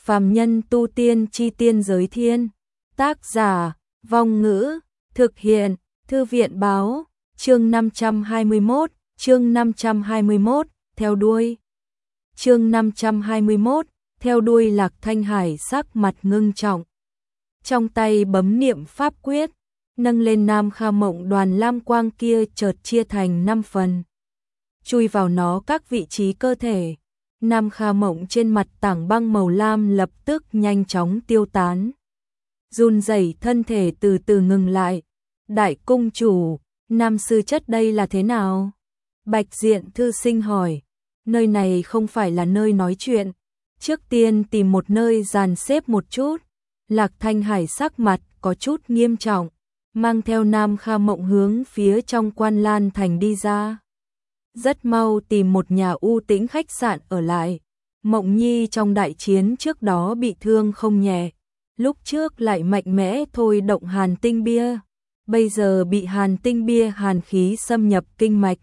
Phàm nhân tu tiên chi tiên giới thiên. Tác giả, Vong Ngữ, thực hiện, Thư viện báo, chương 521, theo đuôi. Chương 521, theo đuôi Lạc Thanh Hải sắc mặt ngưng trọng. Trong tay bấm niệm pháp quyết, nâng lên Nam Kha Mộng đoàn lam quang kia chợt chia thành 5 phần. Chui vào nó các vị trí cơ thể. Nam Kha Mộng trên mặt tảng băng màu lam lập tức nhanh chóng tiêu tán. Run rẩy thân thể từ từ ngừng lại. Đại cung chủ, Nam sư chất đây là thế nào? Bạch Diện thư sinh hỏi. Nơi này không phải là nơi nói chuyện. Trước tiên tìm một nơi dàn xếp một chút. Lạc Thanh Hải sắc mặt có chút nghiêm trọng, mang theo Nam Kha Mộng hướng phía trong Quan Lan thành đi ra. Rất mau tìm một nhà u tĩnh khách sạn ở lại. Mộng Nhi trong đại chiến trước đó bị thương không nhẹ, lúc trước lại mạnh mẽ thôi động hàn tinh bia, bây giờ bị hàn tinh bia hàn khí xâm nhập kinh mạch.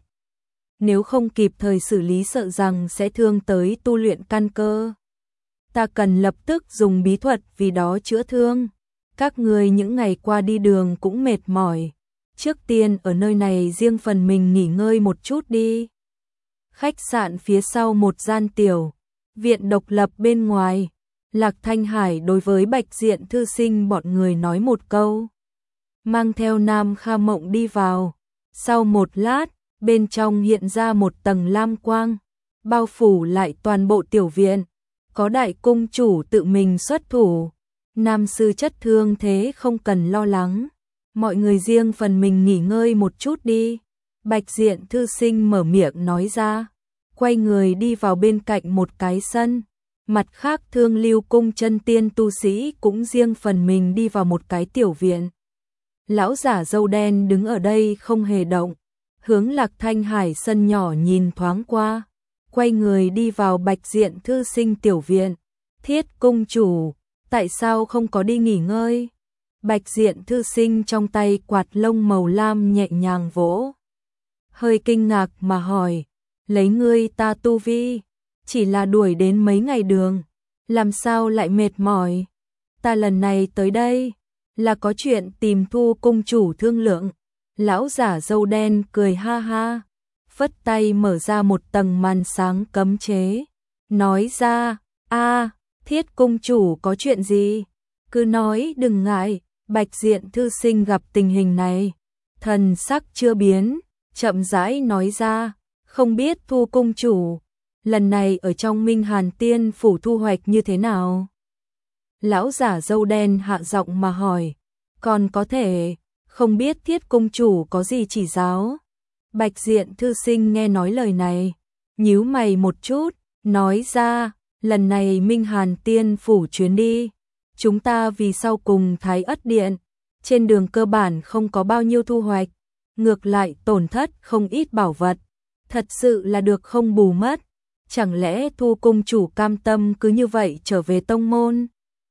Nếu không kịp thời xử lý sợ rằng sẽ thương tới tu luyện căn cơ. Ta cần lập tức dùng bí thuật vì đó chữa thương. Các người những ngày qua đi đường cũng mệt mỏi. Trước tiên ở nơi này riêng phần mình nghỉ ngơi một chút đi. Khách sạn phía sau một gian tiểu viện độc lập bên ngoài. Lạc Thanh Hải đối với Bạch Diện thư sinh bọn người nói một câu. Mang theo Nam Kha Mộng đi vào. Sau một lát, bên trong hiện ra một tầng lam quang, bao phủ lại toàn bộ tiểu viện. Có đại cung chủ tự mình xuất thủ. Nam sư chất thương thế không cần lo lắng. Mọi người riêng phần mình nghỉ ngơi một chút đi. Bạch Diện thư sinh mở miệng nói ra. Quay người đi vào bên cạnh một cái sân. Mặt khác Thương Lưu cung chân tiên tu sĩ cũng riêng phần mình đi vào một cái tiểu viện. Lão giả râu đen đứng ở đây không hề động. Hướng Lạc Thanh Hải sân nhỏ nhìn thoáng qua. Quay người đi vào Bạch Diện thư sinh tiểu viện. Thiết cung chủ, tại sao không có đi nghỉ ngơi? Bạch Diện thư sinh trong tay quạt lông màu lam nhẹ nhàng vỗ. Hơi kinh ngạc mà hỏi, lấy ngươi ta tu vi, chỉ là đuổi đến mấy ngày đường, làm sao lại mệt mỏi? Ta lần này tới đây, là có chuyện tìm Thu cung chủ thương lượng. Lão giả râu đen cười ha ha, phất tay mở ra một tầng màn sáng cấm chế, nói ra, Thiết cung chủ có chuyện gì? Cứ nói đừng ngại. Bạch Diện thư sinh gặp tình hình này, thần sắc chưa biến, chậm rãi nói ra, không biết Thu cung chủ, lần này ở trong Minh Hàn Tiên phủ thu hoạch như thế nào? Lão giả râu đen hạ giọng mà hỏi, còn có thể, không biết Thiết cung chủ có gì chỉ giáo? Bạch Diện thư sinh nghe nói lời này, nhíu mày một chút, nói ra, lần này Minh Hàn Tiên phủ chuyến đi, chúng ta vì sau cùng Thái Ất Điện, trên đường cơ bản không có bao nhiêu thu hoạch, ngược lại tổn thất không ít bảo vật, thật sự là được không bù mất. Chẳng lẽ Thu cung chủ cam tâm cứ như vậy trở về tông môn?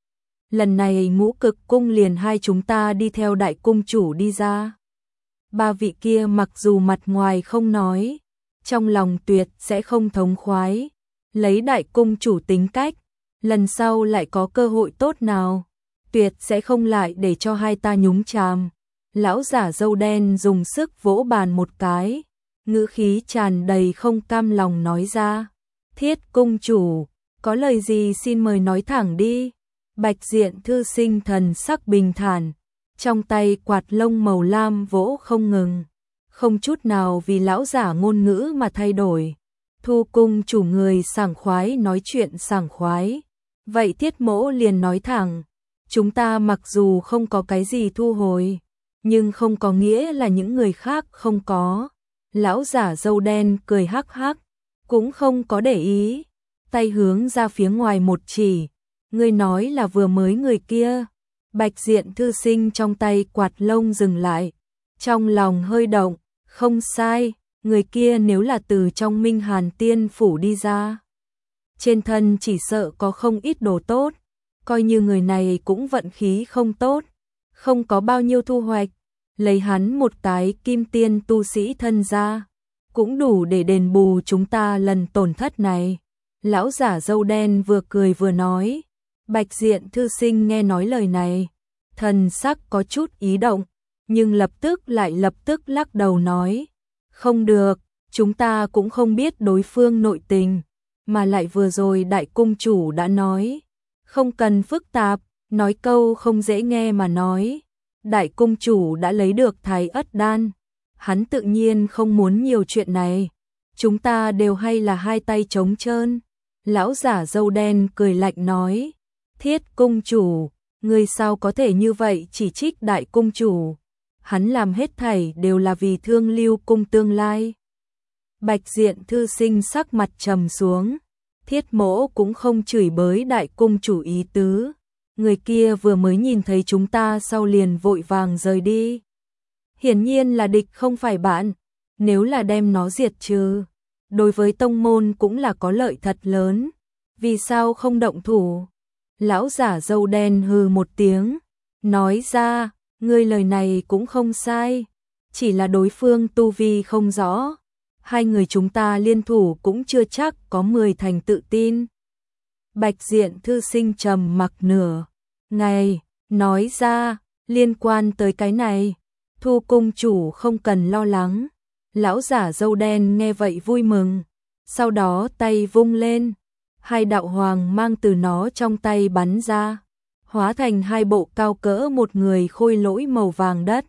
Lần này Ngũ Cực cung liền hai chúng ta đi theo đại cung chủ đi ra. Ba vị kia mặc dù mặt ngoài không nói, trong lòng tuyệt sẽ không thống khoái. Lấy đại cung chủ tính cách, lần sau lại có cơ hội tốt nào, tuyệt sẽ không lại để cho hai ta nhúng chàm. Lão giả râu đen dùng sức vỗ bàn một cái, ngữ khí tràn đầy không cam lòng nói ra. Thiết cung chủ, có lời gì xin mời nói thẳng đi. Bạch Diện thư sinh thần sắc bình thản, trong tay quạt lông màu lam vỗ không ngừng, không chút nào vì lão giả ngôn ngữ mà thay đổi. Thu cung chủ người sảng khoái nói chuyện sảng khoái. Vậy Thiết mỗ liền nói thẳng, chúng ta mặc dù không có cái gì thu hồi, nhưng không có nghĩa là những người khác không có. Lão giả râu đen cười hắc hắc, cũng không có để ý, tay hướng ra phía ngoài một chỉ, ngươi nói là vừa mới người kia. Bạch Diện thư sinh trong tay quạt lông dừng lại, trong lòng hơi động, không sai. Người kia nếu là từ trong Minh Hàn Tiên phủ đi ra, trên thân chỉ sợ có không ít đồ tốt, coi như người này cũng vận khí không tốt, không có bao nhiêu thu hoạch, lấy hắn một cái kim tiên tu sĩ thân ra, cũng đủ để đền bù chúng ta lần tổn thất này. Lão giả râu đen vừa cười vừa nói, Bạch Diện thư sinh nghe nói lời này, thần sắc có chút ý động, nhưng lập tức lắc đầu nói, không được, chúng ta cũng không biết đối phương nội tình, mà lại vừa rồi đại cung chủ đã nói, không cần phức tạp, nói câu không dễ nghe mà nói, đại cung chủ đã lấy được Thái Ất đan, hắn tự nhiên không muốn nhiều chuyện này, chúng ta đều hay là hai tay trống trơn. Lão giả râu đen cười lạnh nói, Thiết cung chủ, ngươi sao có thể như vậy chỉ trích đại cung chủ, hắn làm hết thảy đều là vì Thương Lưu cung tương lai. Bạch Diện thư sinh sắc mặt trầm xuống, Thiết mỗ cũng không chửi bới đại cung chủ ý tứ, người kia vừa mới nhìn thấy chúng ta sau liền vội vàng rời đi. Hiển nhiên là địch không phải bạn, nếu là đem nó diệt trừ, đối với tông môn cũng là có lợi thật lớn, vì sao không động thủ? Lão giả râu đen hừ một tiếng, nói ra, ngươi lời này cũng không sai, chỉ là đối phương tu vi không rõ, hai người chúng ta liên thủ cũng chưa chắc có 10 thành tự tin. Bạch Diện thư sinh trầm mặc nửa ngày, nói ra, liên quan tới cái này, Thu cung chủ không cần lo lắng. Lão giả râu đen nghe vậy vui mừng, sau đó tay vung lên, hai đạo hoàng mang từ nó trong tay bắn ra, hóa thành hai bộ cao cỡ một người khôi lỗi màu vàng đất,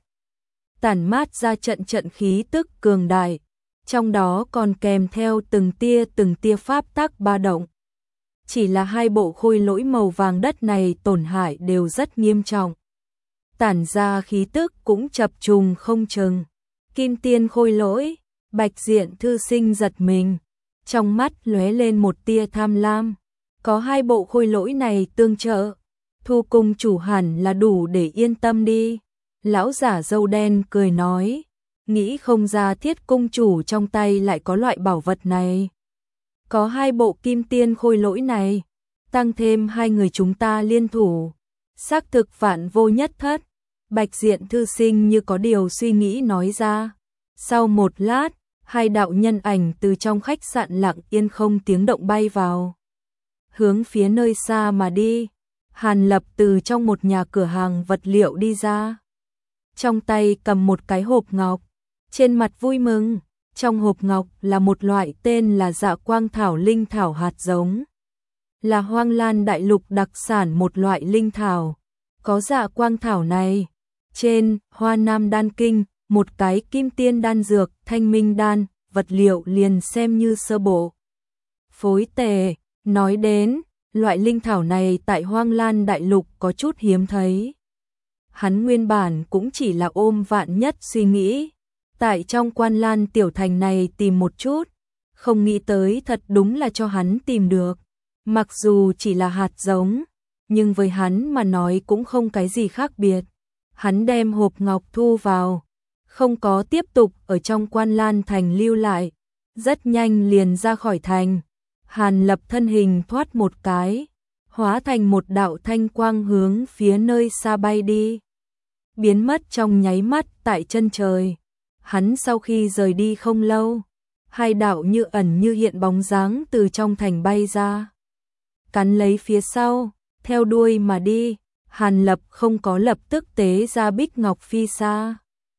tản mát ra trận khí tức cường đại, trong đó còn kèm theo từng tia pháp tắc ba động. Chỉ là hai bộ khôi lỗi màu vàng đất này tổn hại đều rất nghiêm trọng, tản ra khí tức cũng chập trùng không chừng. Kim tiên khôi lỗi, Bạch Diện thư sinh giật mình, trong mắt lóe lên một tia tham lam, có hai bộ khôi lỗi này tương trợ, Thu cung chủ hẳn là đủ để yên tâm đi. Lão giả râu đen cười nói, nghĩ không ra Thiết cung chủ trong tay lại có loại bảo vật này. Có hai bộ kim tiên khôi lỗi này, tăng thêm hai người chúng ta liên thủ, xác thực vạn vô nhất thất. Bạch Diện thư sinh như có điều suy nghĩ nói ra. Sau một lát, hai đạo nhân ảnh từ trong khách sạn lặng yên không tiếng động bay vào, hướng phía nơi xa mà đi. Hàn Lập từ trong một nhà cửa hàng vật liệu đi ra, trong tay cầm một cái hộp ngọc, trên mặt vui mừng. Trong hộp ngọc là một loại tên là Dạ Quang thảo linh thảo hạt giống, là Hoang Lan đại lục đặc sản một loại linh thảo. Có Dạ Quang thảo này, trên Hoa Nam đan kinh, một cái kim tiên đan dược, thanh minh đan, vật liệu liền xem như sơ bộ. Phối tề, nói đến, loại linh thảo này tại Hoang Lan đại lục có chút hiếm thấy. Hắn nguyên bản cũng chỉ là ôm vạn nhất suy nghĩ, tại trong Quan Lan tiểu thành này tìm một chút, không nghĩ tới thật đúng là cho hắn tìm được. Mặc dù chỉ là hạt giống, nhưng với hắn mà nói cũng không cái gì khác biệt. Hắn đem hộp ngọc thu vào, không có tiếp tục ở trong Quan Lan thành lưu lại, rất nhanh liền ra khỏi thành. Hàn Lập thân hình thoát một cái, hóa thành một đạo thanh quang hướng phía nơi xa bay đi, biến mất trong nháy mắt tại chân trời. Hắn sau khi rời đi không lâu, hai đạo như ẩn như hiện bóng dáng từ trong thành bay ra, cắn lấy phía sau, theo đuôi mà đi. Hàn Lập không có lập tức tế ra Bích Ngọc Phi Sa.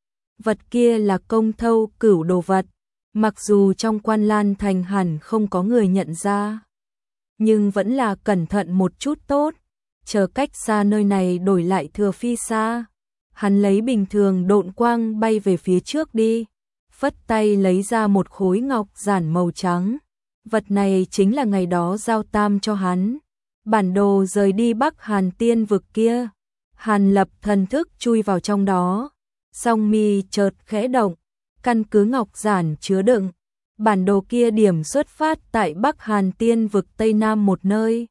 Vật kia là công thâu cửu đồ vật, mặc dù trong Quan Lan thành hẳn không có người nhận ra, nhưng vẫn là cẩn thận một chút tốt, chờ cách xa nơi này đổi lại thừa Phi Sa. Hắn lấy bình thường độn quang bay về phía trước đi, phất tay lấy ra một khối ngọc giản màu trắng. Vật này chính là ngày đó giao tam cho hắn, bản đồ rời đi Bắc Hàn Tiên vực kia. Hàn Lập thần thức chui vào trong đó, song mi chợt khẽ động, căn cứ ngọc giản chứa đựng, bản đồ kia điểm xuất phát tại Bắc Hàn Tiên vực Tây Nam một nơi.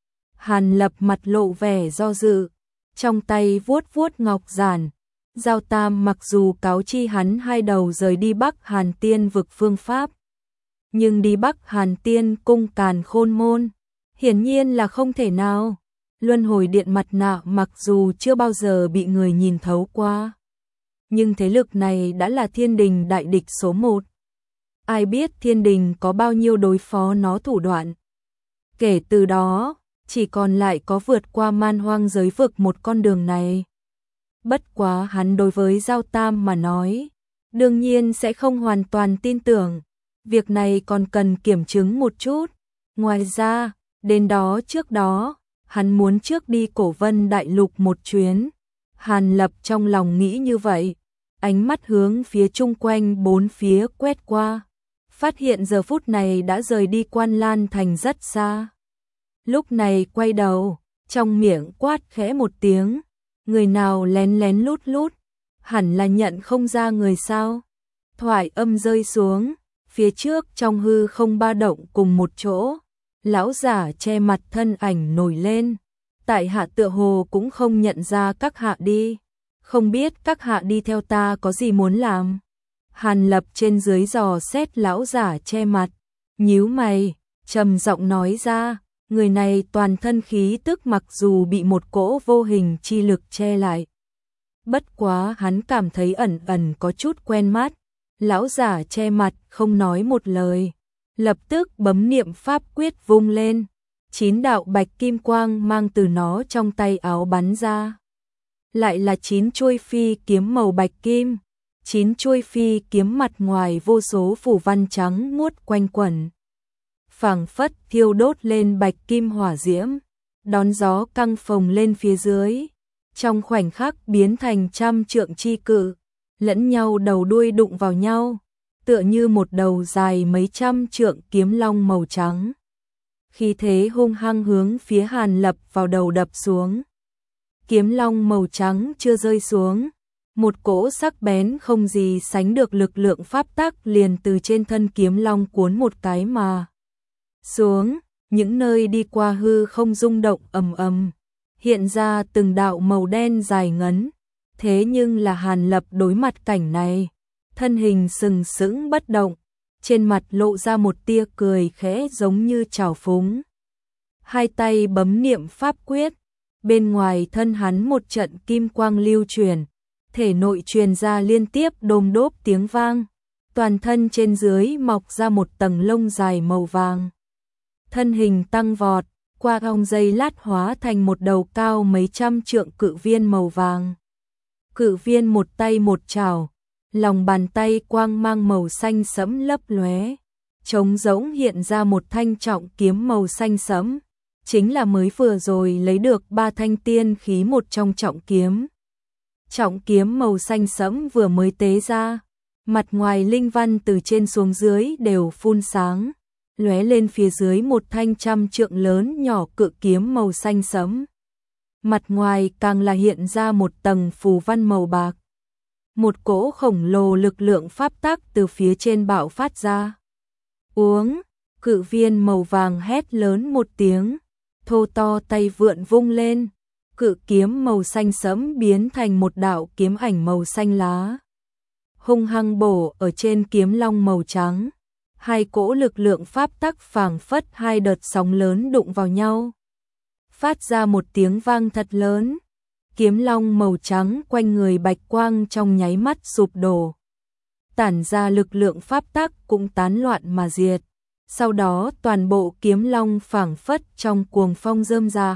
Hàn Lập mặt lộ vẻ do dự, trong tay vuốt vuốt ngọc giản. Giao tam mặc dù cáo chi hắn hai đầu rời đi Bắc Hàn Tiên vực phương pháp, nhưng đi Bắc Hàn Tiên cung Càn Khôn môn hiển nhiên là không thể nào. Luân hồi điện mặt nạ mặc dù chưa bao giờ bị người nhìn thấu qua, nhưng thế lực này đã là Thiên Đình đại địch số 1. Ai biết Thiên Đình có bao nhiêu đối phó nó thủ đoạn. Kể từ đó, chỉ còn lại có vượt qua man hoang giới vực một con đường này. Bất quá hắn đối với Giao Tam mà nói, đương nhiên sẽ không hoàn toàn tin tưởng, việc này còn cần kiểm chứng một chút. Ngoài ra, đến đó trước đó, hắn muốn trước đi Cổ Vân Đại Lục một chuyến. Hàn Lập trong lòng nghĩ như vậy, ánh mắt hướng phía chung quanh bốn phía quét qua, phát hiện giờ phút này đã rời đi Quan Lan Thành rất xa. Lúc này quay đầu, trong miệng quát khẽ một tiếng, người nào lén lén lút lút, hẳn là nhận không ra người sao. Thoại âm rơi xuống, phía trước trong hư không ba động cùng một chỗ, lão giả che mặt thân ảnh nổi lên. Tại hạ tựa hồ cũng không nhận ra các hạ đi, không biết các hạ đi theo ta có gì muốn làm. Hàn Lập trên dưới dò xét lão giả che mặt, nhíu mày, trầm giọng nói ra, người này toàn thân khí tức mặc dù bị một cỗ vô hình chi lực che lại. Bất quá hắn cảm thấy ẩn ẩn có chút quen mắt, lão giả che mặt không nói một lời, lập tức bấm niệm pháp quyết vung lên. 9 đạo bạch kim quang mang từ nó trong tay áo bắn ra. Lại là 9 chuôi phi kiếm màu bạch kim, 9 chuôi phi kiếm mặt ngoài vô số phù văn trắng muốt quanh quẩn. Phảng phất thiêu đốt lên bạch kim hỏa diễm, đón gió căng phồng lên phía dưới. Trong khoảnh khắc biến thành trăm trượng chi cự, lẫn nhau đầu đuôi đụng vào nhau, tựa như một đầu dài mấy trăm trượng kiếm long màu trắng. Khí thế hung hăng hướng phía Hàn Lập vào đầu đập xuống. Kiếm long màu trắng chưa rơi xuống, một cỗ sắc bén không gì sánh được lực lượng pháp tắc liền từ trên thân kiếm long cuốn một cái mà xuống, những nơi đi qua hư không rung động ầm ầm, hiện ra từng đạo màu đen dài ngấn. Thế nhưng là Hàn Lập đối mặt cảnh này, thân hình sừng sững bất động, trên mặt lộ ra một tia cười khẽ giống như trào phúng. Hai tay bấm niệm pháp quyết, bên ngoài thân hắn một trận kim quang lưu truyền, thể nội truyền ra liên tiếp đôm đốp tiếng vang, toàn thân trên dưới mọc ra một tầng lông dài màu vàng. Thân hình tăng vọt, qua vòng giây lát hóa thành một đầu cao mấy trăm trượng cự viên màu vàng. Cự viên một tay một chảo, lòng bàn tay quang mang màu xanh sẫm lấp lóe, trống rỗng hiện ra một thanh trọng kiếm màu xanh sẫm, chính là mới vừa rồi lấy được 3 thanh tiên khí một trong trọng kiếm. Trọng kiếm màu xanh sẫm vừa mới tế ra, mặt ngoài linh văn từ trên xuống dưới đều phun sáng, lóe lên phía dưới một thanh trăm trượng lớn nhỏ cự kiếm màu xanh sẫm. Mặt ngoài càng là hiện ra một tầng phù văn màu bạc. Một cỗ khổng lồ lực lượng pháp tắc từ phía trên bạo phát ra. Uống, cự viên màu vàng hét lớn một tiếng, thô to tay vượn vung lên, cự kiếm màu xanh sẫm biến thành một đạo kiếm ảnh màu xanh lá. Hung hăng bổ ở trên kiếm long màu trắng, hai cỗ lực lượng pháp tắc phảng phất hai đợt sóng lớn đụng vào nhau. Phát ra một tiếng vang thật lớn, kiếm long màu trắng quanh người bạch quang trong nháy mắt sụp đổ. Tản ra lực lượng pháp tắc cũng tán loạn mà diệt. Sau đó toàn bộ kiếm long phảng phất trong cuồng phong rơm rạ,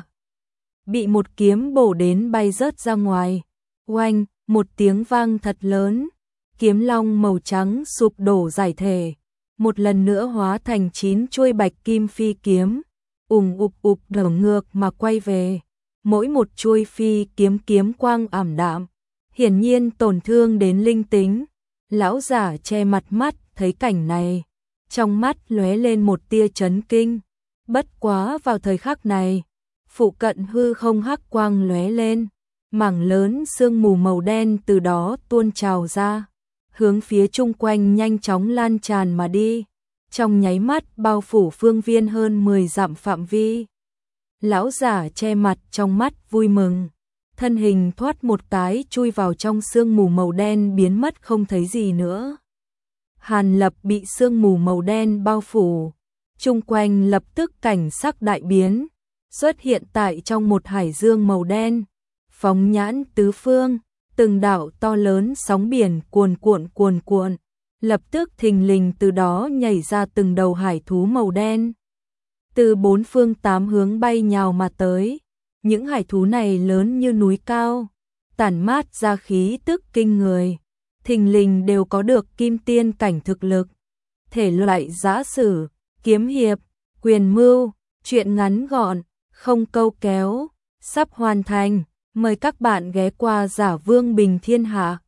bị một kiếm bổ đến bay rớt ra ngoài. Oanh, một tiếng vang thật lớn, kiếm long màu trắng sụp đổ giải thể, một lần nữa hóa thành 9 chuôi bạch kim phi kiếm, ụp đổ ngược mà quay về. Mỗi một chuôi phi kiếm kiếm quang ảm đạm, hiển nhiên tổn thương đến linh tính. Lão giả che mặt mắt thấy cảnh này, trong mắt lóe lên một tia chấn kinh. Bất quá vào thời khắc này, phụ cận hư không hắc quang lóe lên, mảng lớn sương mù màu đen từ đó tuôn trào ra, hướng phía chung quanh nhanh chóng lan tràn mà đi, trong nháy mắt bao phủ phương viên hơn 10 dặm phạm vi. Lão giả che mặt trong mắt vui mừng, thân hình thoát một cái chui vào trong sương mù màu đen biến mất không thấy gì nữa. Hàn Lập bị sương mù màu đen bao phủ, chung quanh lập tức cảnh sắc đại biến, xuất hiện tại trong một hải dương màu đen, phóng nhãn tứ phương, từng đạo to lớn sóng biển cuồn cuộn, lập tức thình lình từ đó nhảy ra từng đầu hải thú màu đen. từ bốn phương tám hướng bay nhào mà tới. Những hải thú này lớn như núi cao, tản mát ra khí tức kinh người, thình lình đều có được kim tiên cảnh thực lực. Thể loại giã sử, kiếm hiệp, quyền mưu, truyện ngắn gọn, không câu kéo, sắp hoàn thành. Mời các bạn ghé qua Giả Vương Bình Thiên Hạ.